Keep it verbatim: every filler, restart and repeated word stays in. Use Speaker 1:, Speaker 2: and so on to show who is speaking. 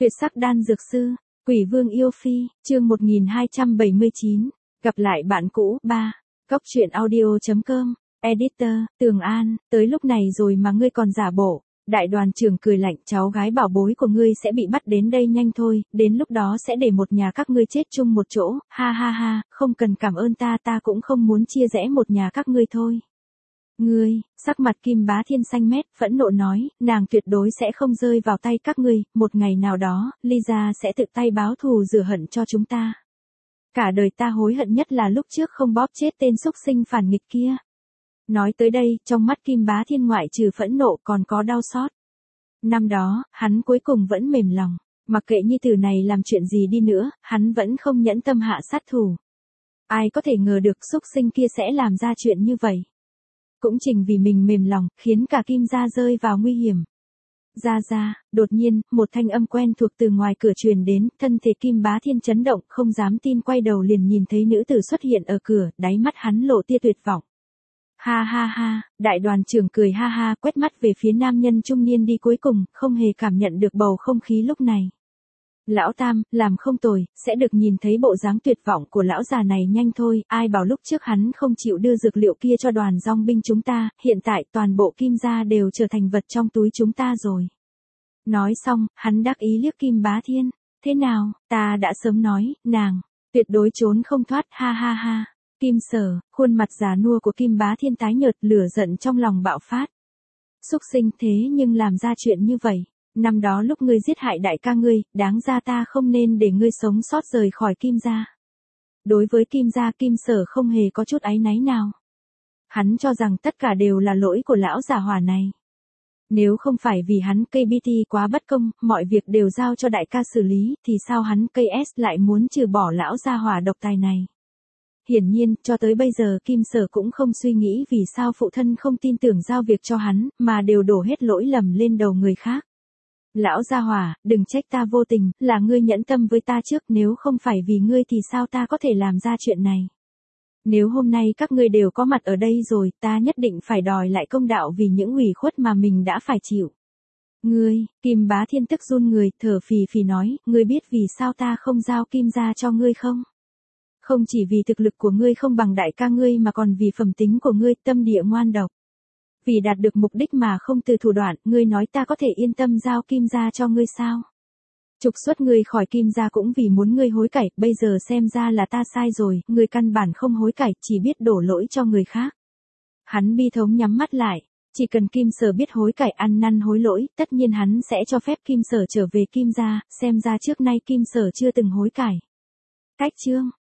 Speaker 1: Tuyệt sắc đan dược sư, Quỷ Vương yêu phi, chương một nghìn hai trăm bảy mươi chín, gặp lại bạn cũ, ba. Cóc truyện audio chấm com, Editor, Tường An, tới lúc này rồi mà ngươi còn giả bộ. Đại đoàn trưởng cười lạnh, cháu gái bảo bối của ngươi sẽ bị bắt đến đây nhanh thôi, đến lúc đó sẽ để một nhà các ngươi chết chung một chỗ, ha ha ha, không cần cảm ơn ta, ta cũng không muốn chia rẽ một nhà các ngươi thôi. Ngươi, sắc mặt Kim Bá Thiên xanh mét, phẫn nộ nói, nàng tuyệt đối sẽ không rơi vào tay các ngươi, một ngày nào đó, Lisa sẽ tự tay báo thù rửa hận cho chúng ta. Cả đời ta hối hận nhất là lúc trước không bóp chết tên xúc sinh phản nghịch kia. Nói tới đây, trong mắt Kim Bá Thiên ngoại trừ phẫn nộ còn có đau xót. Năm đó, hắn cuối cùng vẫn mềm lòng, mặc kệ nhi tử này làm chuyện gì đi nữa, hắn vẫn không nhẫn tâm hạ sát thủ. Ai có thể ngờ được xúc sinh kia sẽ làm ra chuyện như vậy. Cũng chính vì mình mềm lòng, khiến cả Kim gia rơi vào nguy hiểm. Ra ra, đột nhiên, một thanh âm quen thuộc từ ngoài cửa truyền đến, thân thể Kim Bá Thiên chấn động, không dám tin quay đầu liền nhìn thấy nữ tử xuất hiện ở cửa, đáy mắt hắn lộ tia tuyệt vọng. Ha ha ha, đại đoàn trưởng cười ha ha, quét mắt về phía nam nhân trung niên đi cuối cùng, không hề cảm nhận được bầu không khí lúc này. Lão Tam, làm không tồi, sẽ được nhìn thấy bộ dáng tuyệt vọng của lão già này nhanh thôi, ai bảo lúc trước hắn không chịu đưa dược liệu kia cho đoàn dòng binh chúng ta, hiện tại toàn bộ Kim gia đều trở thành vật trong túi chúng ta rồi. Nói xong, hắn đắc ý liếc Kim Bá Thiên, thế nào, ta đã sớm nói, nàng, tuyệt đối trốn không thoát, ha ha ha. Kim Sở, khuôn mặt già nua của Kim Bá Thiên tái nhợt, lửa giận trong lòng bạo phát. Xúc sinh thế nhưng làm ra chuyện như vậy. Năm đó lúc ngươi giết hại đại ca ngươi, đáng ra ta không nên để ngươi sống sót rời khỏi Kim gia. Đối với Kim gia, Kim Sở không hề có chút áy náy nào. Hắn cho rằng tất cả đều là lỗi của lão già hỏa này. Nếu không phải vì hắn ca bê tê quá bất công, mọi việc đều giao cho đại ca xử lý, thì sao hắn ca ét lại muốn trừ bỏ lão gia hỏa độc tài này. Hiển nhiên, cho tới bây giờ Kim Sở cũng không suy nghĩ vì sao phụ thân không tin tưởng giao việc cho hắn, mà đều đổ hết lỗi lầm lên đầu người khác. Lão gia hỏa, đừng trách ta vô tình, là ngươi nhẫn tâm với ta trước, nếu không phải vì ngươi thì sao ta có thể làm ra chuyện này. Nếu hôm nay các ngươi đều có mặt ở đây rồi, ta nhất định phải đòi lại công đạo vì những ủy khuất mà mình đã phải chịu. Ngươi, Kim Bá Thiên tức run người, thở phì phì nói, ngươi biết vì sao ta không giao Kim gia cho ngươi không? Không chỉ vì thực lực của ngươi không bằng đại ca ngươi mà còn vì phẩm tính của ngươi, tâm địa ngoan độc. Vì đạt được mục đích mà không từ thủ đoạn, ngươi nói ta có thể yên tâm giao Kim gia cho ngươi sao? Trục xuất ngươi khỏi Kim gia cũng vì muốn ngươi hối cải, bây giờ xem ra là ta sai rồi, ngươi căn bản không hối cải, chỉ biết đổ lỗi cho người khác. Hắn bi thống nhắm mắt lại, chỉ cần Kim Sở biết hối cải ăn năn hối lỗi, tất nhiên hắn sẽ cho phép Kim Sở trở về Kim gia, xem ra trước nay Kim Sở chưa từng hối cải. Cách chương